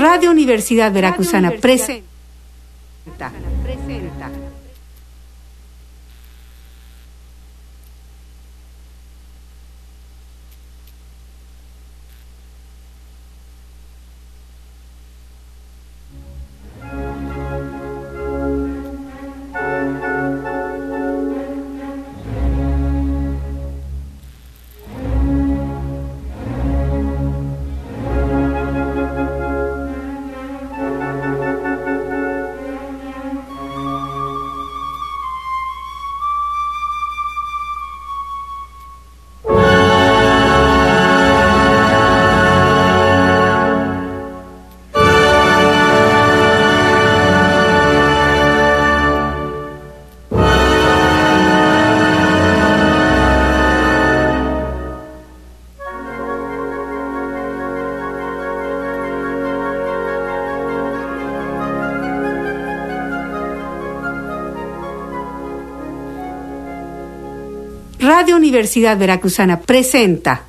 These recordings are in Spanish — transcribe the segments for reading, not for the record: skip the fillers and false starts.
Radio Universidad Veracruzana presenta. Radio Universidad Veracruzana presenta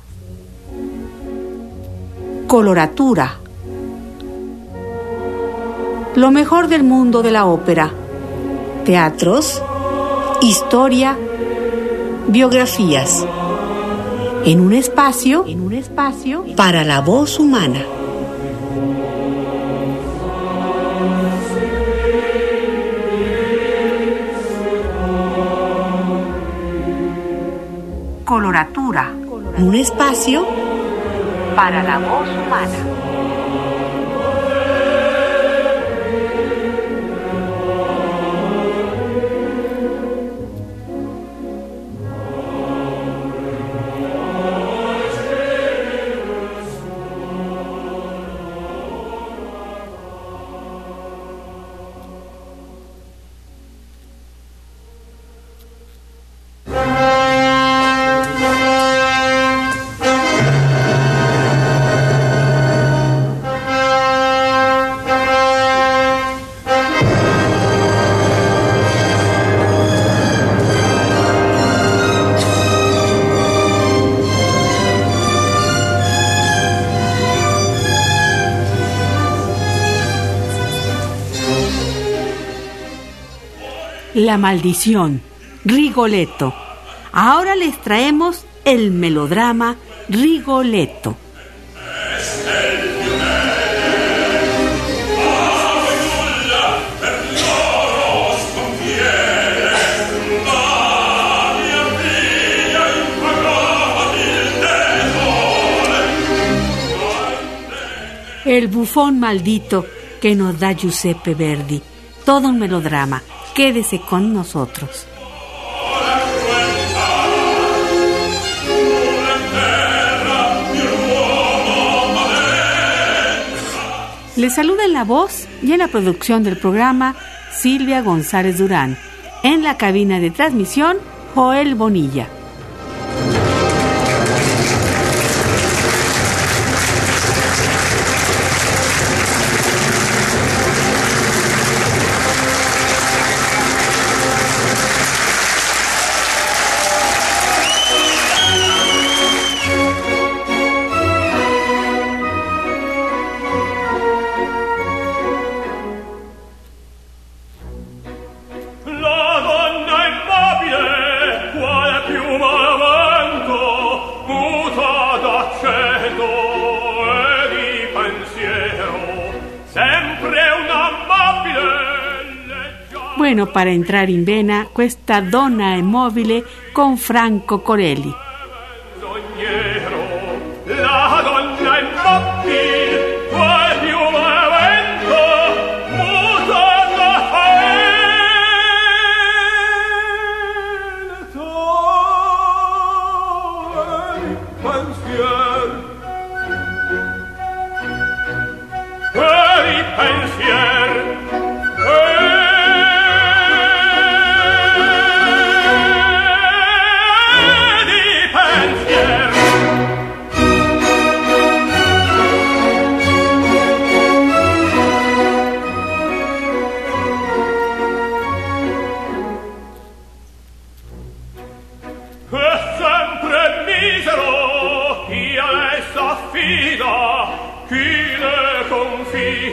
Coloratura, lo mejor del mundo de la ópera, teatros, historia, biografías, en un espacio para la voz humana. Coloratura, un espacio para la voz humana. La maldición, Rigoletto. Ahora les traemos el melodrama Rigoletto. El bufón maldito que nos da Giuseppe Verdi. Todo un melodrama. Quédese con nosotros. Les saluda en la voz y en la producción del programa Silvia González Durán. En la cabina de transmisión, Joel Bonilla. Bueno, para entrar in vena, questa donna è mobile con Franco Corelli. La donna è mobile, qual più vento, muta da pensier. Chi le confida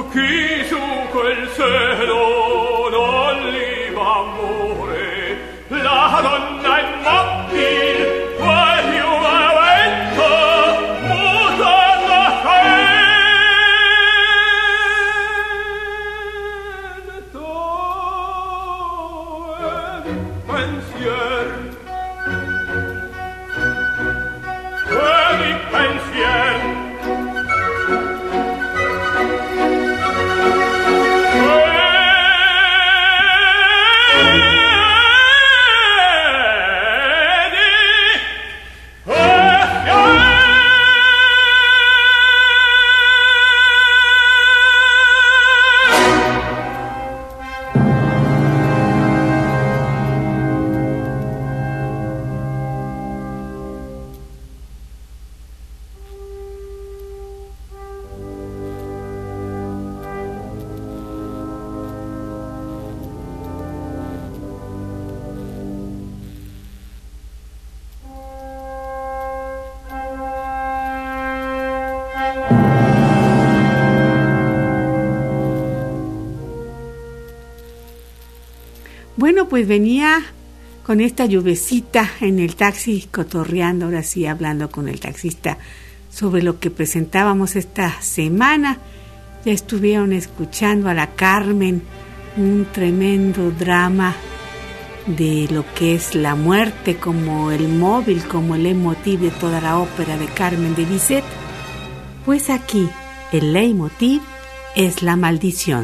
chi su quel cielo non li va amore, la donna immobile, qual più vento, muta da freddo pensier, di pensier. Bueno, pues venía con esta lluvecita en el taxi, cotorreando, ahora sí, hablando con el taxista sobre lo que presentábamos esta semana. Ya estuvieron escuchando a la Carmen, un tremendo drama de lo que es la muerte como el móvil, como el leitmotiv de toda la ópera de Carmen de Bizet. Pues aquí el leitmotiv es la maldición.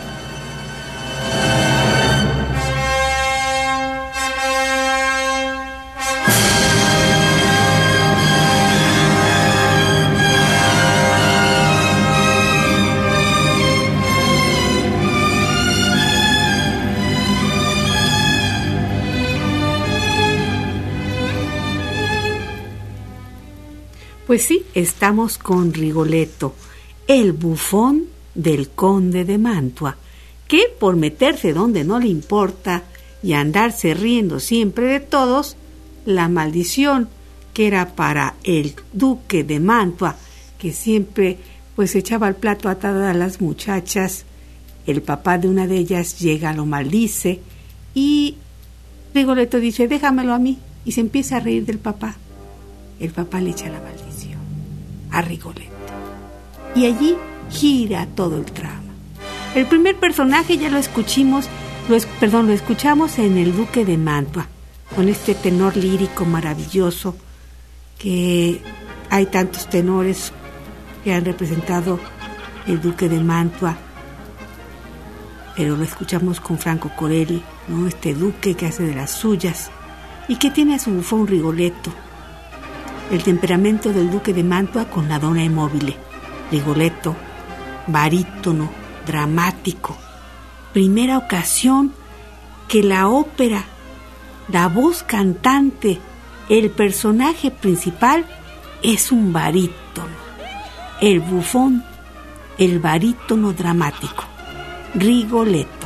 Pues sí, estamos con Rigoletto, el bufón del conde de Mantua, que por meterse donde no le importa y andarse riendo siempre de todos, la maldición que era para el duque de Mantua, que siempre pues echaba el plato a todas las muchachas, el papá de una de ellas llega, lo maldice y Rigoletto dice, déjamelo a mí, y se empieza a reír del papá. El papá le echa la maldición a Rigoletto y allí gira todo el trama. El primer personaje ya lo escuchamos en el Duque de Mantua, con este tenor lírico maravilloso, que hay tantos tenores que han representado el Duque de Mantua, pero lo escuchamos con Franco Corelli, ¿no? Este duque que hace de las suyas y que tiene a su bufón Rigoletto. El temperamento del Duque de Mantua con la donna immobile. Rigoletto, barítono, dramático. Primera ocasión que la ópera, la voz cantante, el personaje principal es un barítono. El bufón, el barítono dramático. Rigoletto.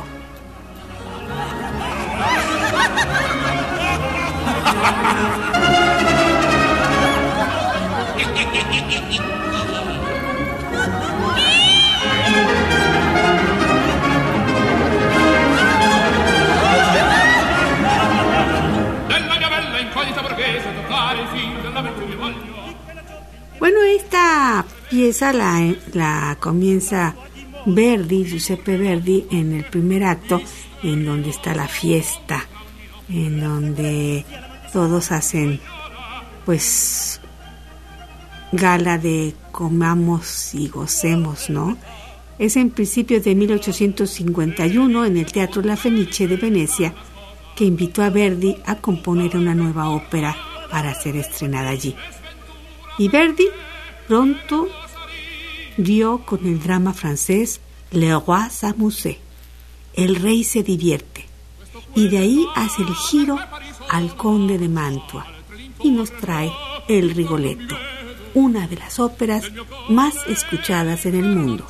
Bueno, esta pieza la comienza Verdi, Giuseppe Verdi, en el primer acto, en donde está la fiesta, en donde todos hacen pues gala de comamos y gocemos, ¿no? Es en principios de 1851 en el Teatro La Fenice de Venecia que invitó a Verdi a componer una nueva ópera para ser estrenada allí. Y Verdi pronto dio con el drama francés Le Roi s'amuse, el rey se divierte, y de ahí hace el giro al Conde de Mantua y nos trae el Rigoletto, una de las óperas más escuchadas en el mundo.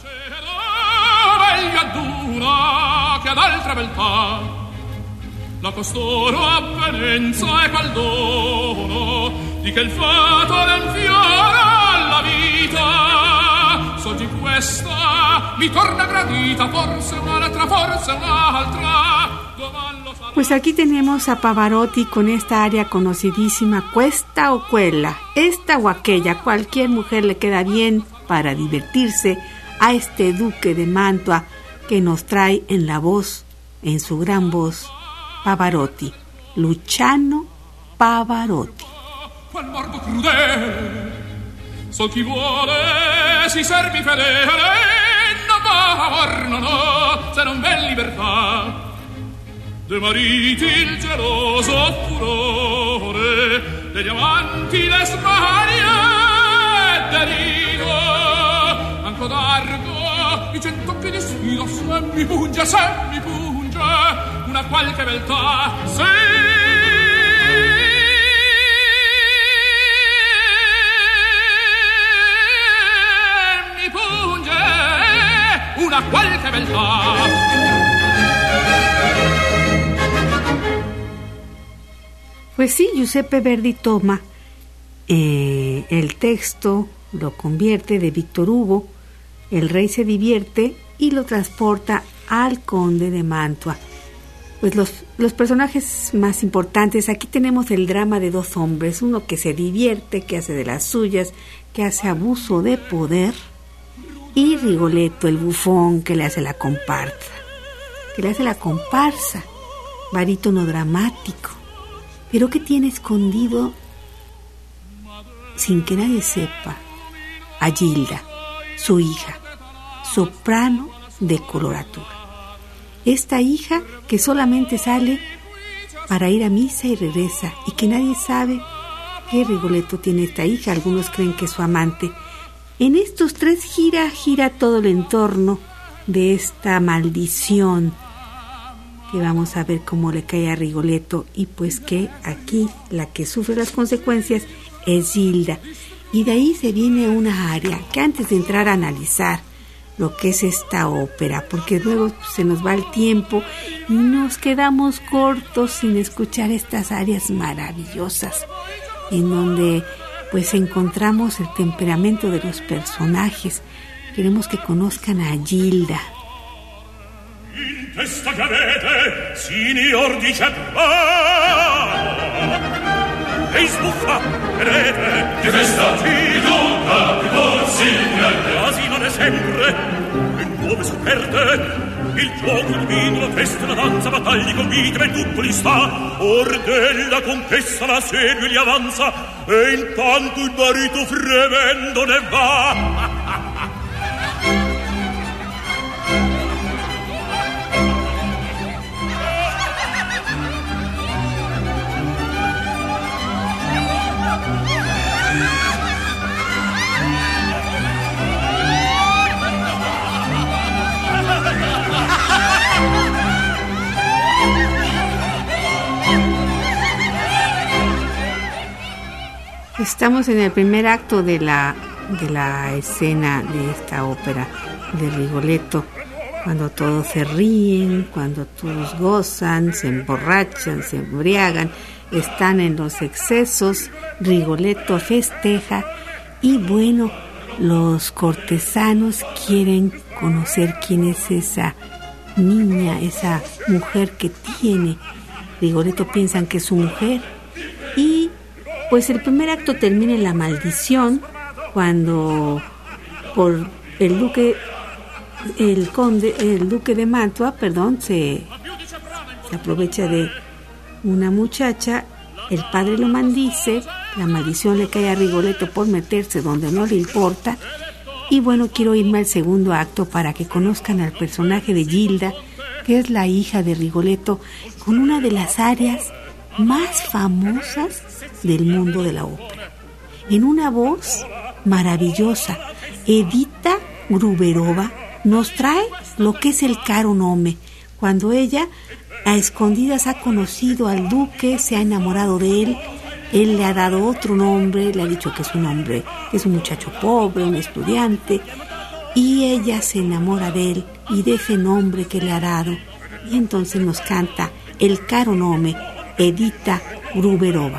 La costoro apparenza e qual dono di che il fato del fiore alla vita soggi questa mi torna gradita, forse un'altra, forse un'altra. Pues aquí tenemos a Pavarotti con esta aria conocidísima, Cuesta o Quella, esta o aquella, cualquier mujer le queda bien para divertirse a este duque de Mantua que nos trae en la voz, en su gran voz, Pavarotti, Luciano Pavarotti. Quel morbo crudele, so chi vuole si servi fedele, non va amor, no, se non v'è libertà. De mariti il geloso furore, degli amanti le smania e derido, anco d'argo i centocchi di sfido, se mi punge, una qualche beltà, se mi punge una qualche beltà. Pues sí, Giuseppe Verdi toma el texto, lo convierte de Víctor Hugo, El rey se divierte, y lo transporta al conde de Mantua. Pues los personajes más importantes, aquí tenemos el drama de dos hombres, uno que se divierte, que hace de las suyas, que hace abuso de poder, y Rigoletto, el bufón, que le hace la comparsa, barítono dramático, pero que tiene escondido, sin que nadie sepa, a Gilda, su hija, soprano de coloratura. Esta hija que solamente sale para ir a misa y regresa, y que nadie sabe que Rigoletto tiene esta hija. Algunos creen que es su amante. En estos tres gira todo el entorno de esta maldición que vamos a ver cómo le cae a Rigoletto, y pues que aquí la que sufre las consecuencias es Gilda. Y de ahí se viene una aria que, antes de entrar a analizar lo que es esta ópera, porque luego se nos va el tiempo y nos quedamos cortos sin escuchar estas arias maravillosas, en donde pues encontramos el temperamento de los personajes. Queremos que conozcan a Gilda. In testa che avete, signor di Ceprano, e sbuffa, vedete, di testa, di tutta, di corsi, quasi non è sempre, in nuove scoperte, il gioco, il vino, la festa, la danza, battaglie, convite, e tutto gli sta, or della conquista la segue e li avanza, e intanto il marito fremendo ne va. Estamos en el primer acto de la escena de esta ópera de Rigoletto, cuando todos se ríen, cuando todos gozan, se emborrachan, se embriagan, están en los excesos. Rigoletto festeja y bueno, los cortesanos quieren conocer quién es esa niña, esa mujer que tiene. Rigoletto piensan que es su mujer, y pues el primer acto termina en la maldición, cuando por el duque de Mantua, se aprovecha de una muchacha, el padre lo maldice, la maldición le cae a Rigoletto por meterse donde no le importa. Y bueno, quiero irme al segundo acto para que conozcan al personaje de Gilda, que es la hija de Rigoletto, con una de las arias más famosas del mundo de la ópera, en una voz maravillosa. Edita Gruberova nos trae lo que es el caro nome, cuando ella a escondidas ha conocido al duque, se ha enamorado de él, él le ha dado otro nombre, le ha dicho que es un hombre, que es un muchacho pobre, un estudiante, y ella se enamora de él y de ese nombre que le ha dado, y entonces nos canta el caro nome, Edita Gruberova.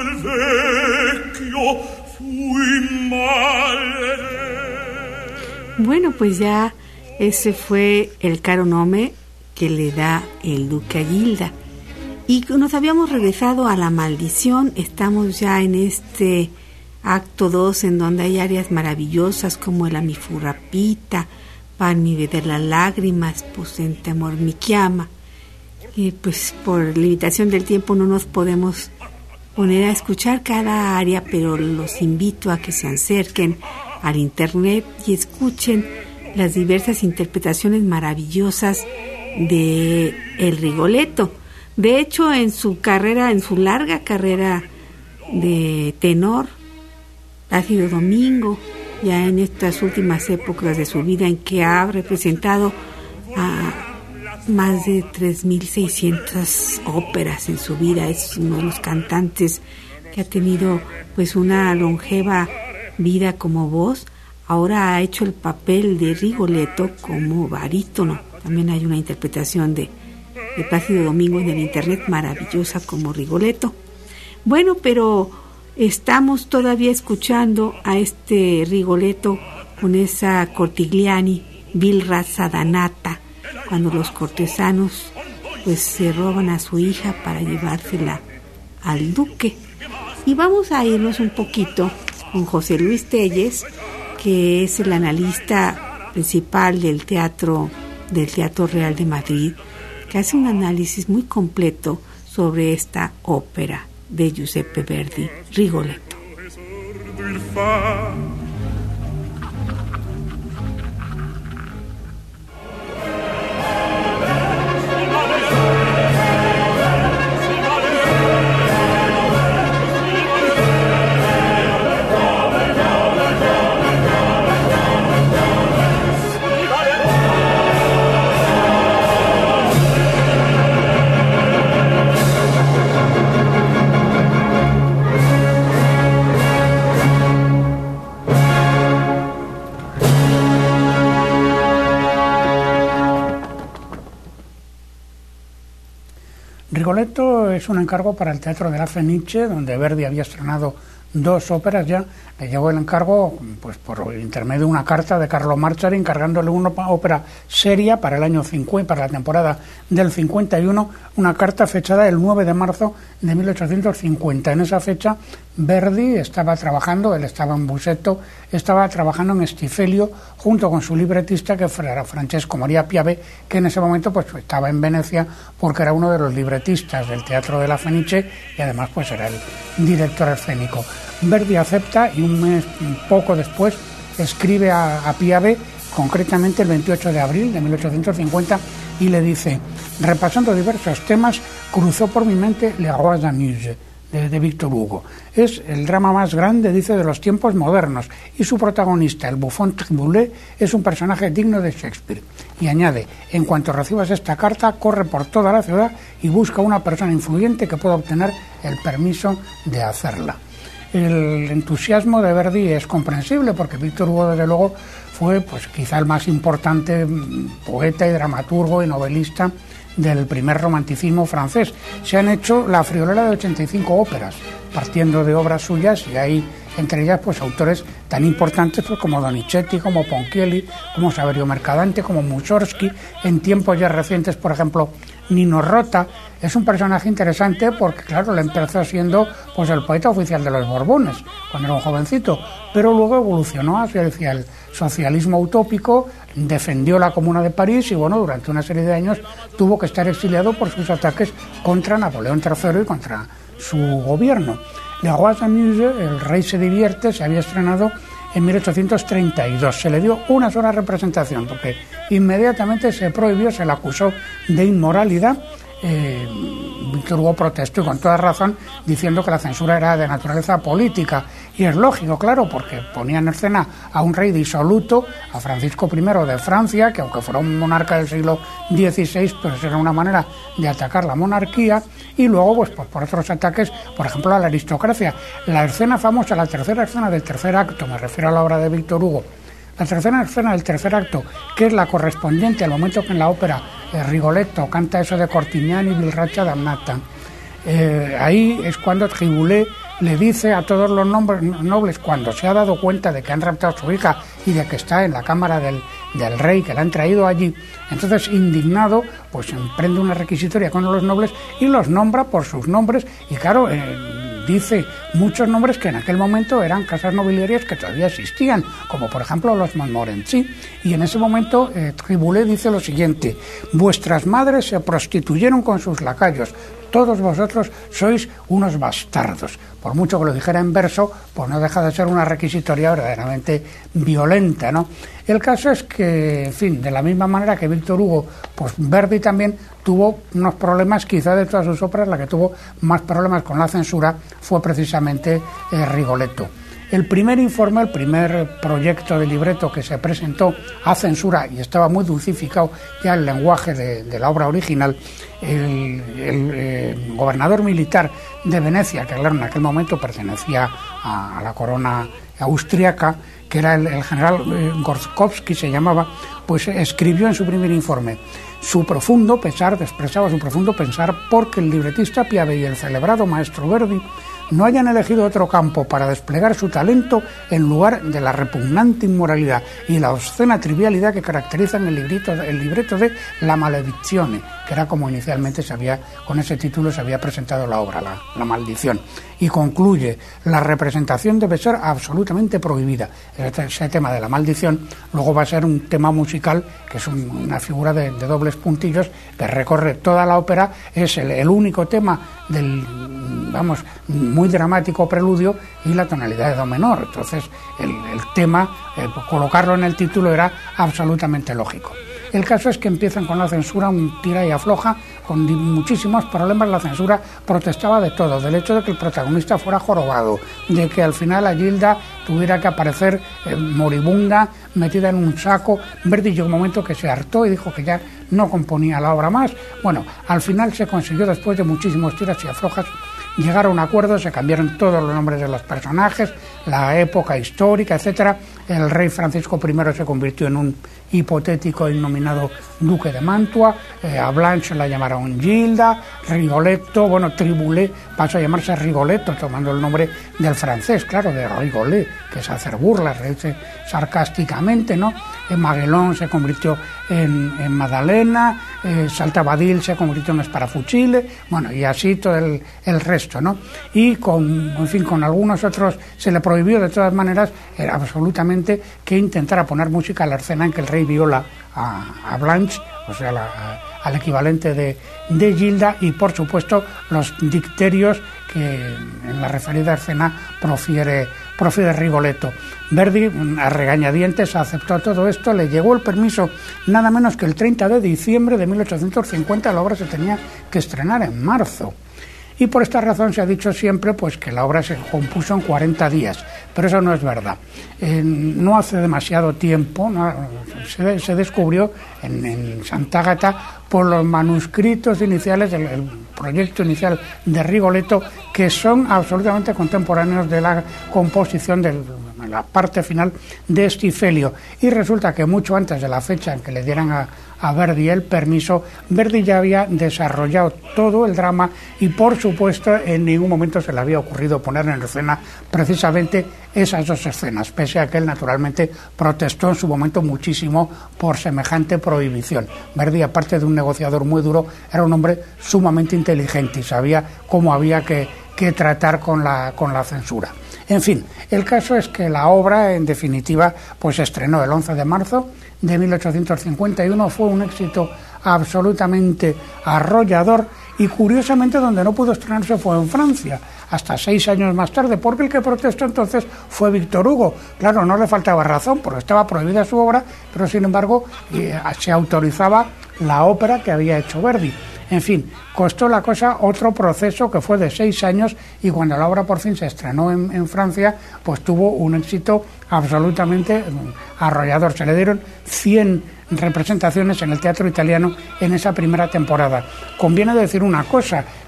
quel vecchio fui maledetto. Bueno, pues ya ese fue el caro nome que le da el duque a Gilda. Y nos habíamos regresado a la maldición. Estamos ya en este acto 2, en donde hay áreas maravillosas como el amifurrapita, pan mi veder las lágrimas, posente amor mi chiama. Y pues por limitación del tiempo no nos podemos poner a escuchar cada área, pero los invito a que se acerquen al internet y escuchen las diversas interpretaciones maravillosas de el Rigoletto. De hecho, en su larga carrera de tenor, Plácido Domingo, ya en estas últimas épocas de su vida en que ha representado a más de 3.600 óperas en su vida, es uno de los cantantes que ha tenido pues una longeva vida como voz. Ahora ha hecho el papel de Rigoletto como barítono. También hay una interpretación de Plácido Domingo en el internet maravillosa como Rigoletto. Bueno, pero estamos todavía escuchando a este Rigoletto con esa Cortigliani, vil razza danata, cuando los cortesanos pues se roban a su hija para llevársela al duque. Y vamos a irnos un poquito con José Luis Telles, que es el analista principal del Teatro Real de Madrid, que hace un análisis muy completo sobre esta ópera de Giuseppe Verdi, Rigoletto. Rigoletto es un encargo para el Teatro de la Fenice, donde Verdi había estrenado 2 óperas ya. Le llegó el encargo pues por intermedio de una carta de Carlo Marchari encargándole una ópera seria para el año 50, para la temporada del 51, una carta fechada el 9 de marzo de 1850. En esa fecha Verdi estaba trabajando, él estaba en Busseto, estaba trabajando en Stifelio junto con su libretista, que era Francesco Maria Piave, que en ese momento pues estaba en Venecia porque era uno de los libretistas del Teatro de la Fenice y además pues era el director escénico. Verdi acepta y un poco después escribe a Piave, concretamente el 28 de abril de 1850, y le dice: repasando diversos temas, cruzó por mi mente Le Roi d'Amuse de Víctor Hugo. Es el drama más grande, dice, de los tiempos modernos, y su protagonista, el bufón Triboulet, es un personaje digno de Shakespeare. Y añade: en cuanto recibas esta carta, corre por toda la ciudad y busca una persona influyente que pueda obtener el permiso de hacerla. El entusiasmo de Verdi es comprensible porque Víctor Hugo, desde luego, fue pues quizá el más importante poeta y dramaturgo y novelista del primer romanticismo francés. Se han hecho la friolera de 85 óperas, partiendo de obras suyas, y hay entre ellas pues autores tan importantes pues, como Donizetti, como Ponchielli, como Saverio Mercadante, como Mussorgsky. En tiempos ya recientes, por ejemplo, Nino Rota. Es un personaje interesante porque, claro, le empezó siendo pues el poeta oficial de los Borbones cuando era un jovencito, pero luego evolucionó hacia el socialismo utópico, defendió la Comuna de París y, bueno, durante una serie de años tuvo que estar exiliado por sus ataques contra Napoleón III y contra su gobierno. Le Roi d'Amuse, El Rey se divierte, se había estrenado en 1832. Se le dio una sola representación porque inmediatamente se prohibió, se le acusó de inmoralidad. Víctor Hugo protestó, y con toda razón, diciendo que la censura era de naturaleza política. Y es lógico, claro, porque ponían en escena a un rey disoluto, a Francisco I de Francia, que aunque fuera un monarca del siglo XVI, pues era una manera de atacar la monarquía, y luego pues por otros ataques, por ejemplo, a la aristocracia. La escena famosa, la tercera escena del tercer acto, me refiero a la obra de Víctor Hugo, la tercera escena del tercer acto, que es la correspondiente al momento que en la ópera Rigoletto canta eso de Cortigliani, vil razza dannata. Ahí es cuando Triboulet le dice a todos los nobles, cuando se ha dado cuenta de que han raptado a su hija y de que está en la cámara del rey, que la han traído allí, entonces indignado, pues emprende una requisitoria con los nobles y los nombra por sus nombres, y claro, dice muchos nombres que en aquel momento eran casas nobiliarias que todavía existían, como por ejemplo los Montmorency, y en ese momento Triboulet dice lo siguiente: vuestras madres se prostituyeron con sus lacayos, todos vosotros sois unos bastardos. Por mucho que lo dijera en verso, pues no deja de ser una requisitoria verdaderamente violenta, ¿no? El caso es que, en fin, de la misma manera que Víctor Hugo, pues Verdi también tuvo unos problemas, quizá de todas sus óperas, la que tuvo más problemas con la censura fue precisamente Rigoletto. El primer informe, el primer proyecto de libreto que se presentó a censura, y estaba muy dulcificado ya el lenguaje de la obra original, el gobernador militar de Venecia, que claro, en aquel momento pertenecía a la corona austriaca, que era el general Gortkowski se llamaba, pues escribió en su primer informe: su profundo pesar, expresaba su profundo pesar porque el libretista Piave y el celebrado maestro Verdi no hayan elegido otro campo para desplegar su talento en lugar de la repugnante inmoralidad y la obscena trivialidad que caracterizan el libreto de La Maledizione, que era como inicialmente con ese título se había presentado la obra, la Maldición. Y concluye: la representación debe ser absolutamente prohibida. Ese tema de la maldición luego va a ser un tema musical, que es una figura de dobles puntillos que recorre toda la ópera, es el único tema del, muy dramático preludio y la tonalidad de do menor. Entonces el tema, colocarlo en el título era absolutamente lógico. El caso es que empiezan con la censura, un tira y afloja, con muchísimos problemas. La censura protestaba de todo, del hecho de que el protagonista fuera jorobado, de que al final a Gilda tuviera que aparecer moribunda, metida en un saco. Verdi llegó un momento que se hartó y dijo que ya no componía la obra más. Bueno, al final se consiguió, después de muchísimos tiras y aflojas, llegar a un acuerdo, se cambiaron todos los nombres de los personajes, la época histórica, etcétera. El rey Francisco I se convirtió en un hipotético innominado duque de Mantua, a Blanche la llamaron Gilda, Rigoletto, Triboulet pasó a llamarse Rigoletto, tomando el nombre del francés, claro, de Rigolet, que es hacer burlas, reírse sarcásticamente, ¿no? Maguelón se convirtió en Madalena, Saltabadil se convirtió en Sparafucile, y así todo el resto, ¿no? Y con algunos otros se le prohibió de todas maneras, era absolutamente, que intentara poner música a la escena en que el rey viola a Blanche, o sea, al equivalente de Gilda, y por supuesto los dicterios que en la referida escena profiere Rigoletto. Verdi, a regañadientes, aceptó todo esto, le llegó el permiso nada menos que el 30 de diciembre de 1850, la obra se tenía que estrenar en marzo. Y por esta razón se ha dicho siempre pues que la obra se compuso en 40 días, pero eso no es verdad. No hace demasiado tiempo se descubrió en Santa Agata por los manuscritos iniciales del proyecto inicial de Rigoletto, que son absolutamente contemporáneos de la composición de la parte final de Stifelio, y resulta que mucho antes de la fecha en que le dieran a Verdi el permiso, Verdi ya había desarrollado todo el drama y por supuesto en ningún momento se le había ocurrido poner en escena precisamente esas dos escenas, pese a que él naturalmente protestó en su momento muchísimo por semejante prohibición. Verdi, aparte de un negociador muy duro, era un hombre sumamente inteligente y sabía cómo había que tratar con la censura. En fin, el caso es que la obra, en definitiva, pues se estrenó el 11 de marzo de 1851, fue un éxito absolutamente arrollador, y curiosamente donde no pudo estrenarse fue en Francia, hasta 6 años más tarde, porque el que protestó entonces fue Víctor Hugo. Claro, no le faltaba razón, porque estaba prohibida su obra, pero sin embargo se autorizaba la ópera que había hecho Verdi. En fin, costó la cosa otro proceso que fue de 6 años, y cuando la obra por fin se estrenó en Francia, pues tuvo un éxito absolutamente arrollador. Se le dieron 100 representaciones en el teatro italiano en esa primera temporada. Conviene decir una cosa,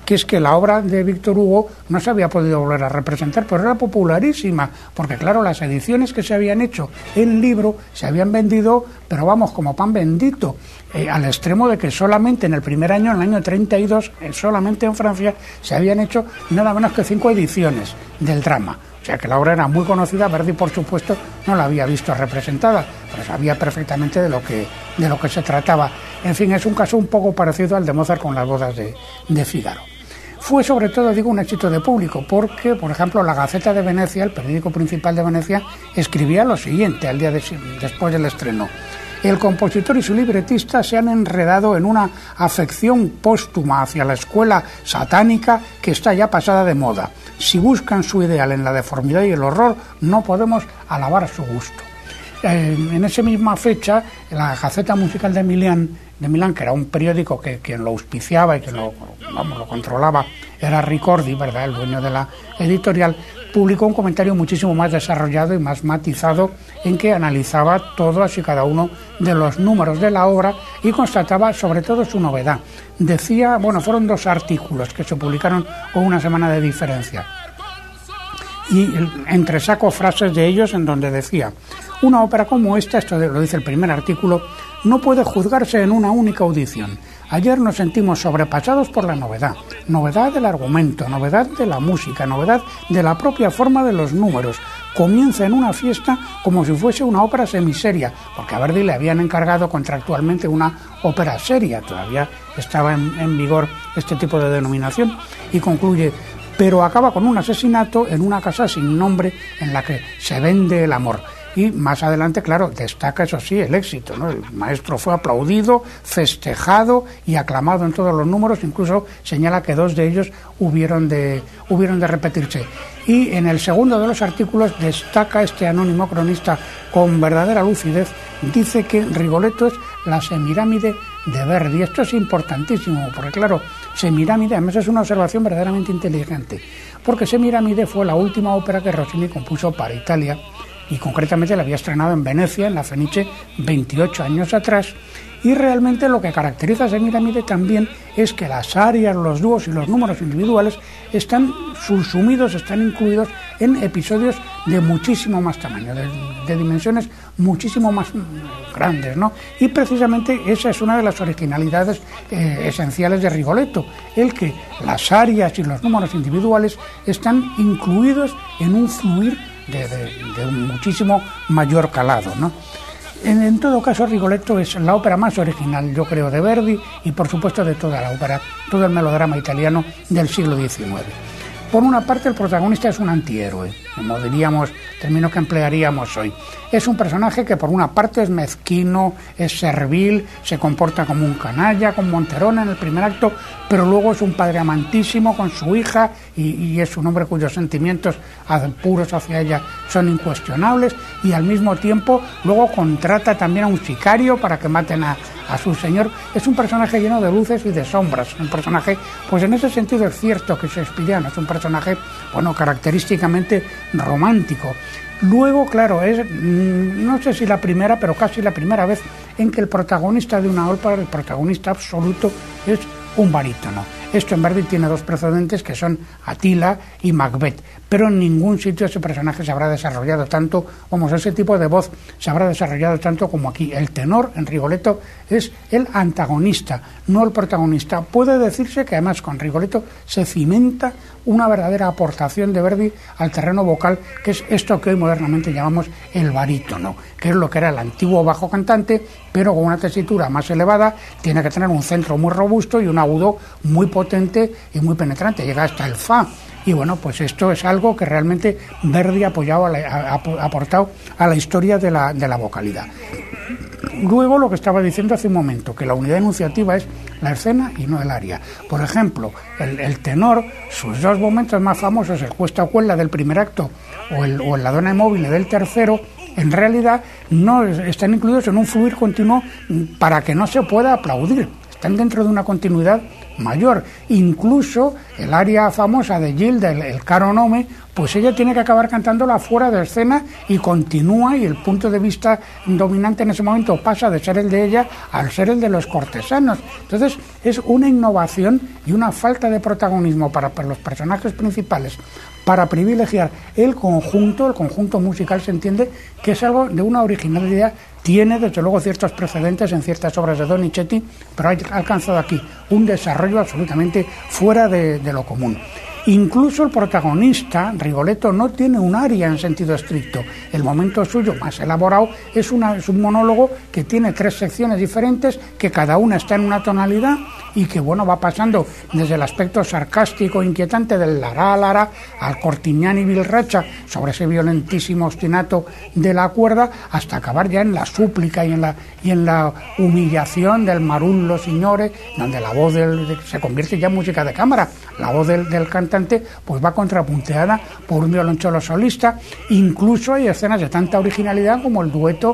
que es que la obra de Víctor Hugo no se había podido volver a representar, pero era popularísima, porque claro, las ediciones que se habían hecho en libro se habían vendido, pero vamos, como pan bendito, al extremo de que solamente en el primer año, en el año 32, solamente en Francia, se habían hecho nada menos que 5 ediciones del drama. O sea que la obra era muy conocida. Verdi, por supuesto, no la había visto representada, pero sabía perfectamente de lo que se trataba. En fin, es un caso un poco parecido al de Mozart con las bodas de Fígaro. Fue sobre todo, digo, un éxito de público, porque, por ejemplo, la Gaceta de Venecia, el periódico principal de Venecia, escribía lo siguiente al día después del estreno: el compositor y su libretista se han enredado en una afección póstuma hacia la escuela satánica que está ya pasada de moda. Si buscan su ideal en la deformidad y el horror, no podemos alabar su gusto. En esa misma fecha, la Gaceta Musical de Milán, que era un periódico que quien lo auspiciaba y quien lo controlaba era Ricordi, ¿verdad?, el dueño de la editorial, publicó un comentario muchísimo más desarrollado y más matizado en que analizaba todos y cada uno de los números de la obra y constataba sobre todo su novedad. Decía, fueron 2 artículos que se publicaron con una semana de diferencia, y entresaco frases de ellos en donde decía: una ópera como esta, esto lo dice el primer artículo, no puede juzgarse en una única audición. Ayer nos sentimos sobrepasados por la novedad del argumento, novedad de la música, novedad de la propia forma de los números. Comienza en una fiesta como si fuese una ópera semiseria, porque a Verdi le habían encargado contractualmente una ópera seria, todavía estaba en vigor este tipo de denominación, y concluye: pero acaba con un asesinato en una casa sin nombre en la que se vende el amor. Y más adelante, claro, destaca, eso sí, el éxito, ¿no? El maestro fue aplaudido, festejado y aclamado en todos los números, incluso señala que 2 de ellos hubieron de repetirse. Y en el segundo de los artículos destaca este anónimo cronista con verdadera lucidez, dice que Rigoletto es la Semiramide de Verdi. Esto es importantísimo, porque claro, Semiramide además es una observación verdaderamente inteligente, porque Semiramide fue la última ópera que Rossini compuso para Italia, y concretamente la había estrenado en Venecia, en la Fenice, 28 años atrás, y realmente lo que caracteriza a Semiramide también es que las arias, los dúos y los números individuales están subsumidos, están incluidos en episodios de muchísimo más tamaño, de dimensiones muchísimo más grandes, ¿no? Y precisamente esa es una de las originalidades esenciales de Rigoletto, el que las arias y los números individuales están incluidos en un fluir de un muchísimo mayor calado, ¿no? En todo caso, Rigoletto es la ópera más original, yo creo, de Verdi y por supuesto de toda la ópera, todo el melodrama italiano del siglo XIX. Por una parte, el protagonista es un antihéroe, como diríamos, término que emplearíamos hoy. Es un personaje que por una parte es mezquino, es servil, se comporta como un canalla, con Monterona en el primer acto, pero luego es un padre amantísimo con su hija y es un hombre cuyos sentimientos puros hacia ella son incuestionables, y al mismo tiempo luego contrata también a un sicario para que maten a su señor. Es un personaje lleno de luces y de sombras, un personaje, pues en ese sentido es cierto que shakespeariano, es un personaje, característicamente romántico. Luego, claro, es, no sé si la primera, pero casi la primera vez en que el protagonista de una ópera, el protagonista absoluto, es un barítono. Esto en Verdi tiene 2 precedentes que son Attila y Macbeth, pero en ningún sitio ese personaje se habrá desarrollado tanto, ese tipo de voz se habrá desarrollado tanto como aquí. El tenor en Rigoletto es el antagonista, no el protagonista. Puede decirse que además con Rigoletto se cimenta una verdadera aportación de Verdi al terreno vocal, que es esto que hoy modernamente llamamos el barítono, que es lo que era el antiguo bajo cantante, pero con una tesitura más elevada, tiene que tener un centro muy robusto y un agudo muy potente y muy penetrante, llega hasta el fa. Y pues esto es algo que realmente Verdi ha aportado a la historia de la vocalidad. Luego, lo que estaba diciendo hace un momento, que la unidad enunciativa es la escena y no el aria. Por ejemplo, el tenor, sus 2 momentos más famosos, el cuesta o cuella del primer acto o el la donna mobile del tercero, en realidad no están incluidos en un fluir continuo para que no se pueda aplaudir. Están dentro de una continuidad mayor. Incluso el aria famosa de Gilda, el Caro Nome, pues ella tiene que acabar cantándola fuera de escena y continúa, y el punto de vista dominante en ese momento pasa de ser el de ella al ser el de los cortesanos. Entonces es una innovación y una falta de protagonismo para los personajes principales, para privilegiar el conjunto musical. Se entiende que es algo de una originalidad. Tiene desde luego ciertos precedentes en ciertas obras de Donizetti, pero ha alcanzado aquí un desarrollo absolutamente fuera de lo común. Incluso el protagonista, Rigoletto, no tiene un aria en sentido estricto. El momento suyo más elaborado es un monólogo que tiene 3 secciones diferentes, que cada una está en una tonalidad y que va pasando desde el aspecto sarcástico e inquietante del lara al Cortignani Vilracha sobre ese violentísimo ostinato de la cuerda, hasta acabar ya en la súplica y en la humillación del Marullo Signore, donde la voz se convierte ya en música de cámara. La voz del cantante pues va contrapunteada por un violonchelo solista. Incluso hay escenas de tanta originalidad como el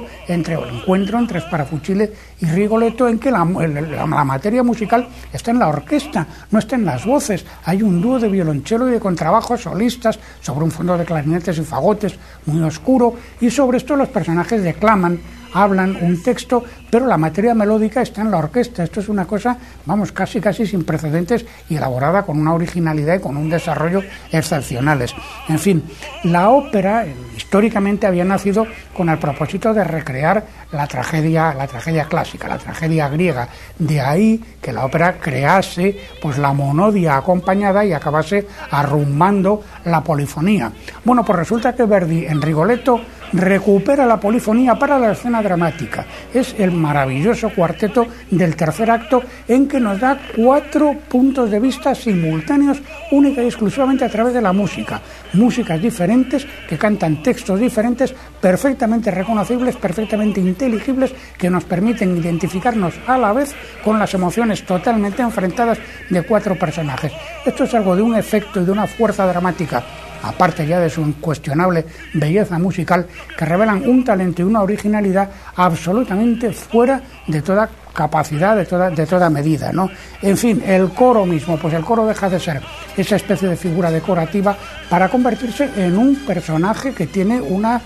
encuentro entre Sparafucile y Rigoletto, en que la materia musical está en la orquesta, no está en las voces. Hay un dúo de violonchelo y de contrabajos solistas sobre un fondo de clarinetes y fagotes muy oscuro, y sobre esto los personajes declaman, hablan un texto, pero la materia melódica está en la orquesta. Esto es una cosa, casi sin precedentes, y elaborada con una originalidad y con un desarrollo excepcionales. En fin, la ópera históricamente había nacido con el propósito de recrear la tragedia clásica, la tragedia griega. De ahí que la ópera crease pues la monodia acompañada y acabase arrumbando la polifonía. Bueno, pues resulta que Verdi en Rigoletto recupera la polifonía para la escena dramática. Es el maravilloso cuarteto del tercer acto, en que nos da 4 puntos de vista simultáneos, única y exclusivamente a través de la música. Músicas diferentes que cantan textos diferentes, perfectamente reconocibles, perfectamente inteligibles, que nos permiten identificarnos a la vez con las emociones totalmente enfrentadas de 4 personajes. Esto es algo de un efecto y de una fuerza dramática, aparte ya de su incuestionable belleza musical, que revelan un talento y una originalidad absolutamente fuera de toda capacidad, de toda medida, ¿no? En fin, el coro mismo, pues el coro deja de ser esa especie de figura decorativa para convertirse en un personaje que tiene una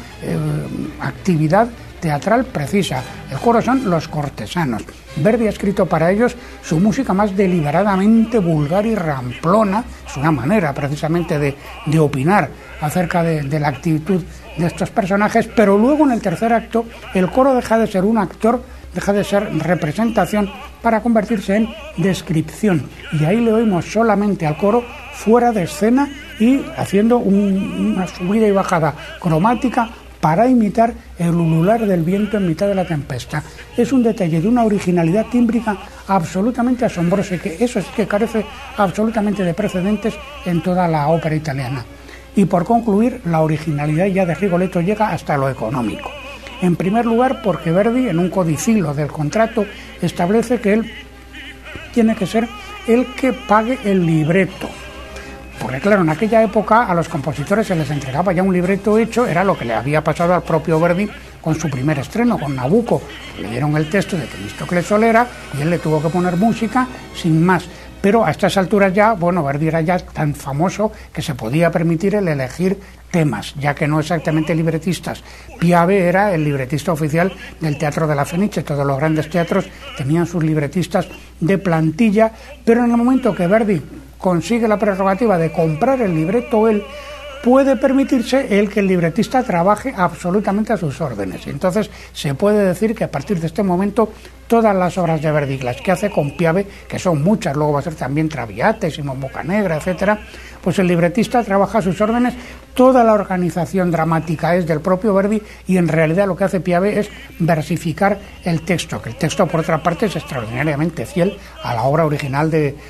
actividad teatral precisa. El coro son los cortesanos. Verdi ha escrito para ellos su música más deliberadamente vulgar y ramplona. Es una manera precisamente de opinar acerca de la actitud de estos personajes, pero luego en el tercer acto el coro deja de ser un actor, deja de ser representación para convertirse en descripción, y ahí le oímos solamente al coro fuera de escena y haciendo una subida y bajada cromática para imitar el ulular del viento en mitad de la tempestad. Es un detalle de una originalidad tímbrica absolutamente asombrosa, y que eso es que carece absolutamente de precedentes en toda la ópera italiana. Y por concluir, la originalidad ya de Rigoletto llega hasta lo económico. En primer lugar, porque Verdi, en un codicilo del contrato, establece que él tiene que ser el que pague el libreto. Porque claro, en aquella época a los compositores se les entregaba ya un libreto hecho. Era lo que le había pasado al propio Verdi con su primer estreno, con Nabucco. Le dieron el texto de Temístocles Solera y él le tuvo que poner música sin más. Pero a estas alturas ya, Verdi era ya tan famoso que se podía permitir el elegir temas, ya que no exactamente libretistas. Piave era el libretista oficial del Teatro de la Fenice. Todos los grandes teatros tenían sus libretistas de plantilla, pero en el momento que Verdi consigue la prerrogativa de comprar el libreto, él puede permitirse que el libretista trabaje absolutamente a sus órdenes. Entonces se puede decir que a partir de este momento todas las obras de Verdi, las que hace con Piave, que son muchas, luego va a ser también Traviate, Simón Boccanegra, etcétera, pues el libretista trabaja a sus órdenes. Toda la organización dramática es del propio Verdi, y en realidad lo que hace Piave es versificar el texto, que el texto por otra parte es extraordinariamente fiel a la obra original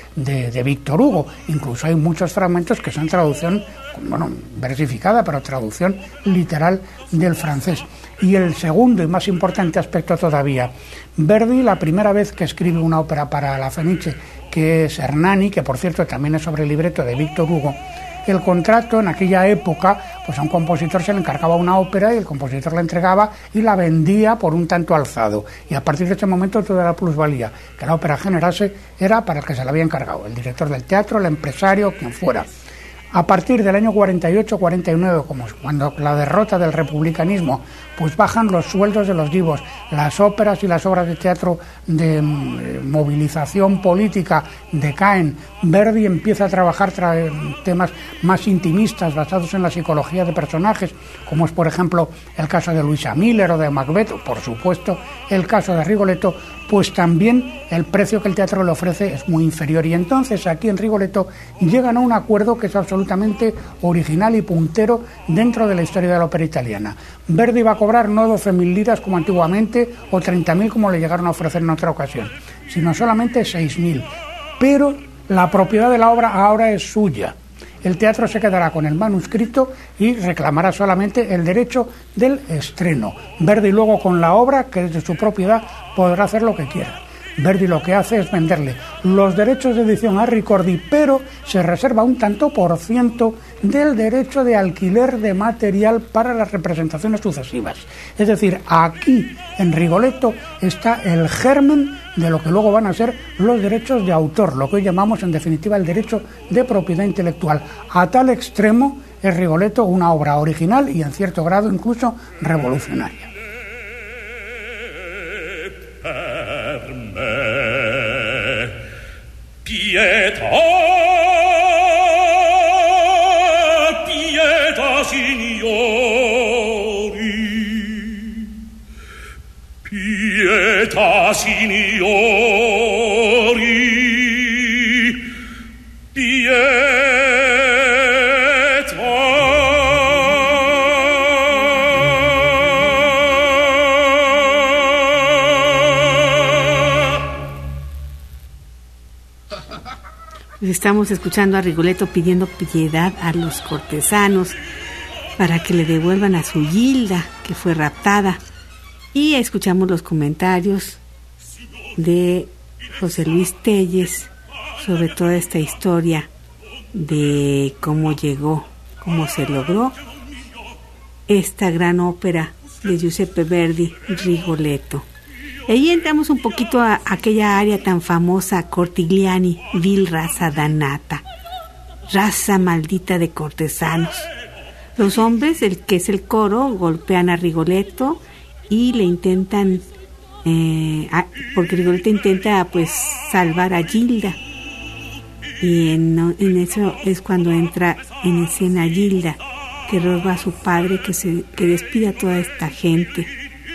de Víctor Hugo. Incluso hay muchos fragmentos que son traducción, versificada, pero traducción literal del francés. Y el segundo y más importante aspecto todavía, Verdi, la primera vez que escribe una ópera para la Fenice, que es Hernani, que por cierto también es sobre el libreto de Víctor Hugo, el contrato en aquella época, pues a un compositor se le encargaba una ópera y el compositor la entregaba y la vendía por un tanto alzado, y a partir de ese momento toda la plusvalía que la ópera generase era para el que se la había encargado, el director del teatro, el empresario, quien fuera. A partir del año 48-49, como cuando la derrota del republicanismo, pues bajan los sueldos de los divos, las óperas y las obras de teatro de movilización política decaen, Verdi empieza a trabajar temas más intimistas basados en la psicología de personajes, como es por ejemplo el caso de Luisa Miller o de Macbeth, o por supuesto el caso de Rigoletto, pues también el precio que el teatro le ofrece es muy inferior, y entonces aquí en Rigoletto llegan a un acuerdo que es absolutamente original y puntero dentro de la historia de la ópera italiana. Verdi va a cobrar no 12.000 liras como antiguamente o 30.000 como le llegaron a ofrecer en otra ocasión, sino solamente 6.000, pero la propiedad de la obra ahora es suya. El teatro se quedará con el manuscrito y reclamará solamente el derecho del estreno. Verdi luego con la obra, que es de su propiedad, podrá hacer lo que quiera. Verdi lo que hace es venderle los derechos de edición a Ricordi, pero se reserva un tanto por ciento del derecho de alquiler de material para las representaciones sucesivas. Es decir, aquí en Rigoletto está el germen de lo que luego van a ser los derechos de autor, lo que hoy llamamos en definitiva el derecho de propiedad intelectual. A tal extremo es Rigoletto una obra original y en cierto grado incluso revolucionaria. Pietà, pietà, signori, pietà, signori, pietà. Estamos escuchando a Rigoletto pidiendo piedad a los cortesanos para que le devuelvan a su Gilda, que fue raptada. Y escuchamos los comentarios de José Luis Telles sobre toda esta historia de cómo llegó, cómo se logró esta gran ópera de Giuseppe Verdi, Rigoletto. Y ahí entramos un poquito a aquella área tan famosa, Cortigliani, vil raza danata, raza maldita de cortesanos. Los hombres, el que es el coro, golpean a Rigoletto y le intentan, porque Rigoletto intenta pues salvar a Gilda. Y en eso es cuando entra en escena Gilda, que roga a su padre que despida a toda esta gente.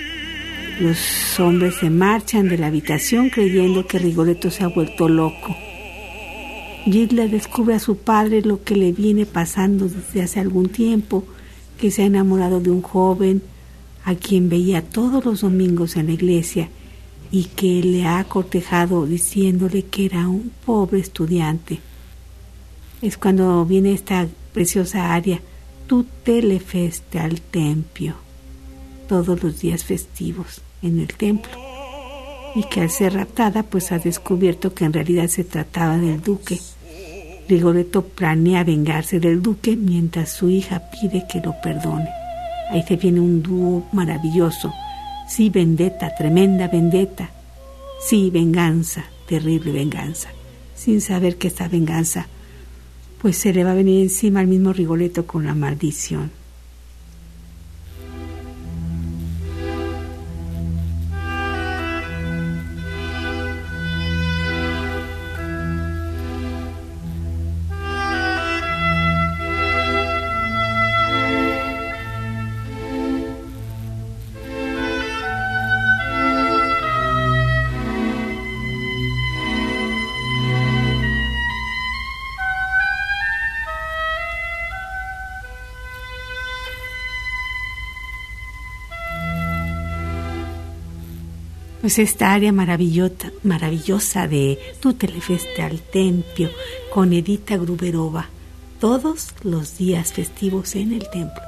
Los hombres se marchan de la habitación creyendo que Rigoletto se ha vuelto loco. Gilda descubre a su padre lo que le viene pasando desde hace algún tiempo, que se ha enamorado de un joven a quien veía todos los domingos en la iglesia y que le ha cortejado diciéndole que era un pobre estudiante. Es cuando viene esta preciosa aria, tutte le feste al tempio, todos los días festivos en el templo, y que al ser raptada pues ha descubierto que en realidad se trataba del duque. Rigoletto planea vengarse del duque mientras su hija pide que lo perdone. Ahí se viene un dúo maravilloso. Sí, vendetta, tremenda vendetta. Sí, venganza, terrible venganza. Sin saber que esta venganza pues se le va a venir encima al mismo Rigoletto con la maldición. Pues esta área maravillosa de Tutte le feste al tempio con Edita Gruberova, todos los días festivos en el templo.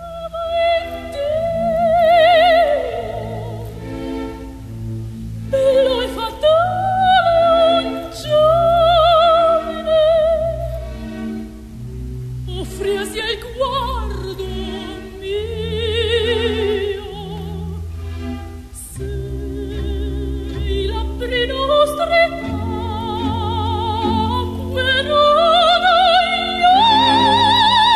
Oh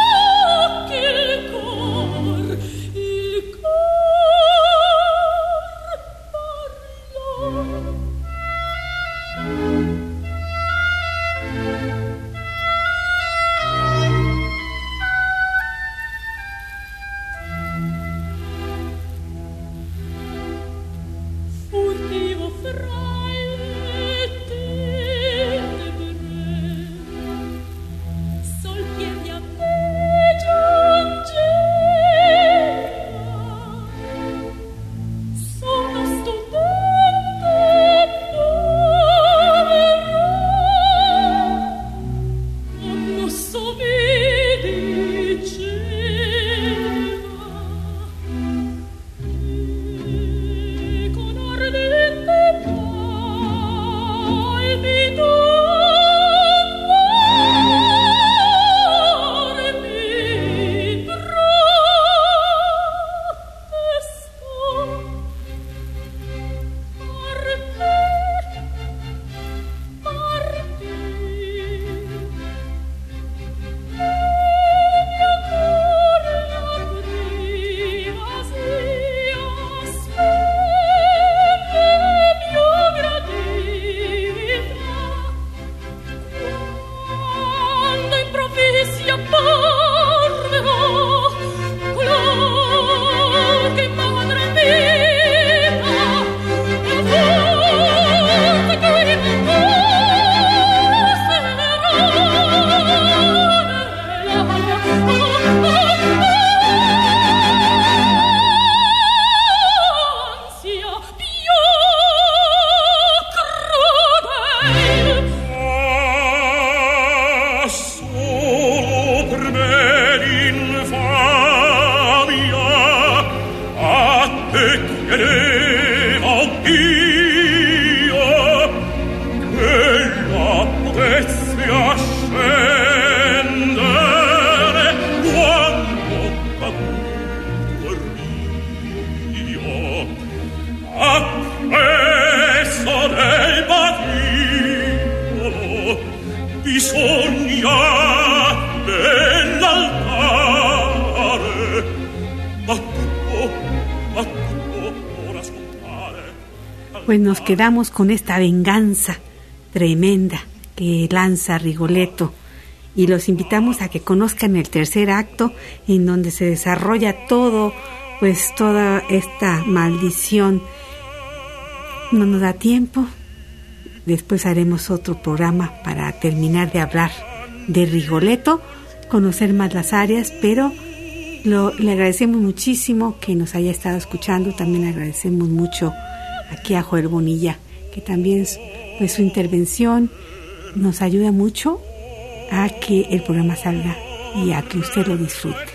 Pues nos quedamos con esta venganza tremenda que lanza Rigoletto y los invitamos a que conozcan el tercer acto en donde se desarrolla todo, pues toda esta maldición. No nos da tiempo, después haremos otro programa para terminar de hablar de Rigoletto, conocer más las áreas, pero le agradecemos muchísimo que nos haya estado escuchando. También le agradecemos mucho aquí a Joel Bonilla, que también pues su intervención nos ayuda mucho a que el programa salga y a que usted lo disfrute.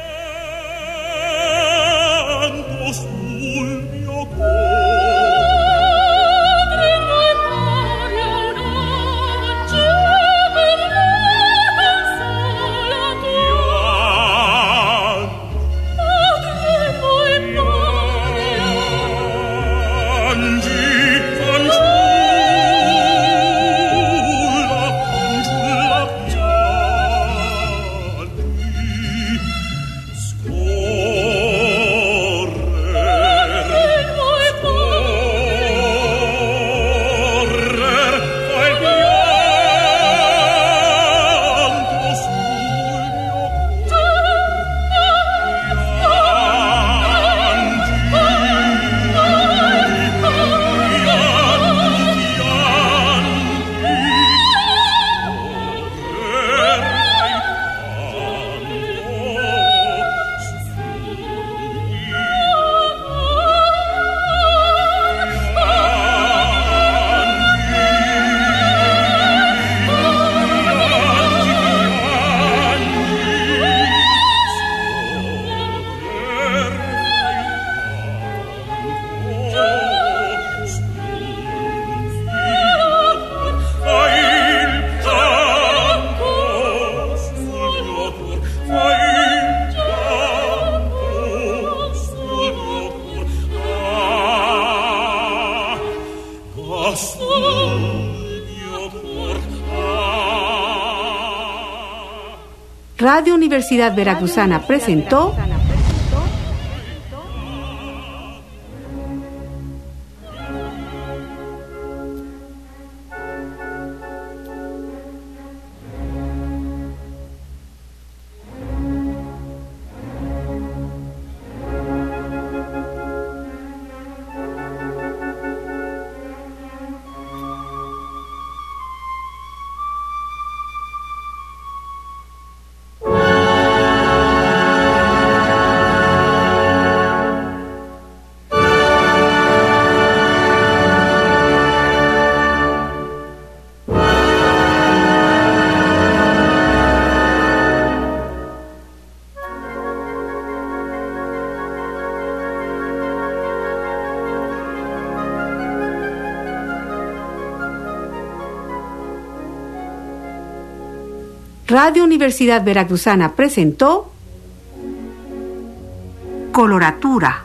Radio Universidad Veracruzana presentó Radio Universidad Veracruzana presentó Coloratura,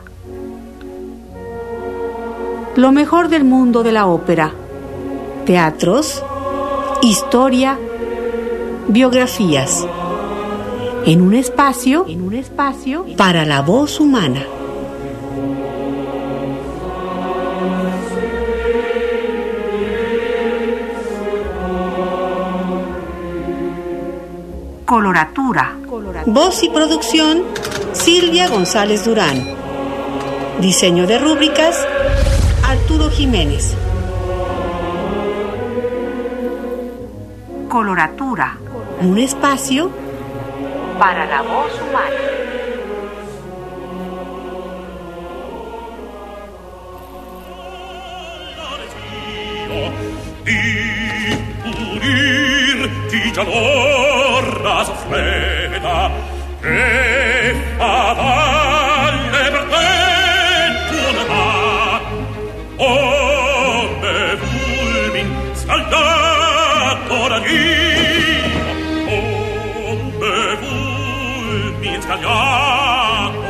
lo mejor del mundo de la ópera, teatros, historia, biografías, en un espacio para la voz humana. Coloratura. Voz y producción, Silvia González Durán. Diseño de rúbricas, Arturo Jiménez. Coloratura. Un espacio para la voz humana. Fredda che a valle per te tornerà onde fulmin scaldato da Dio onde fulmin scaldato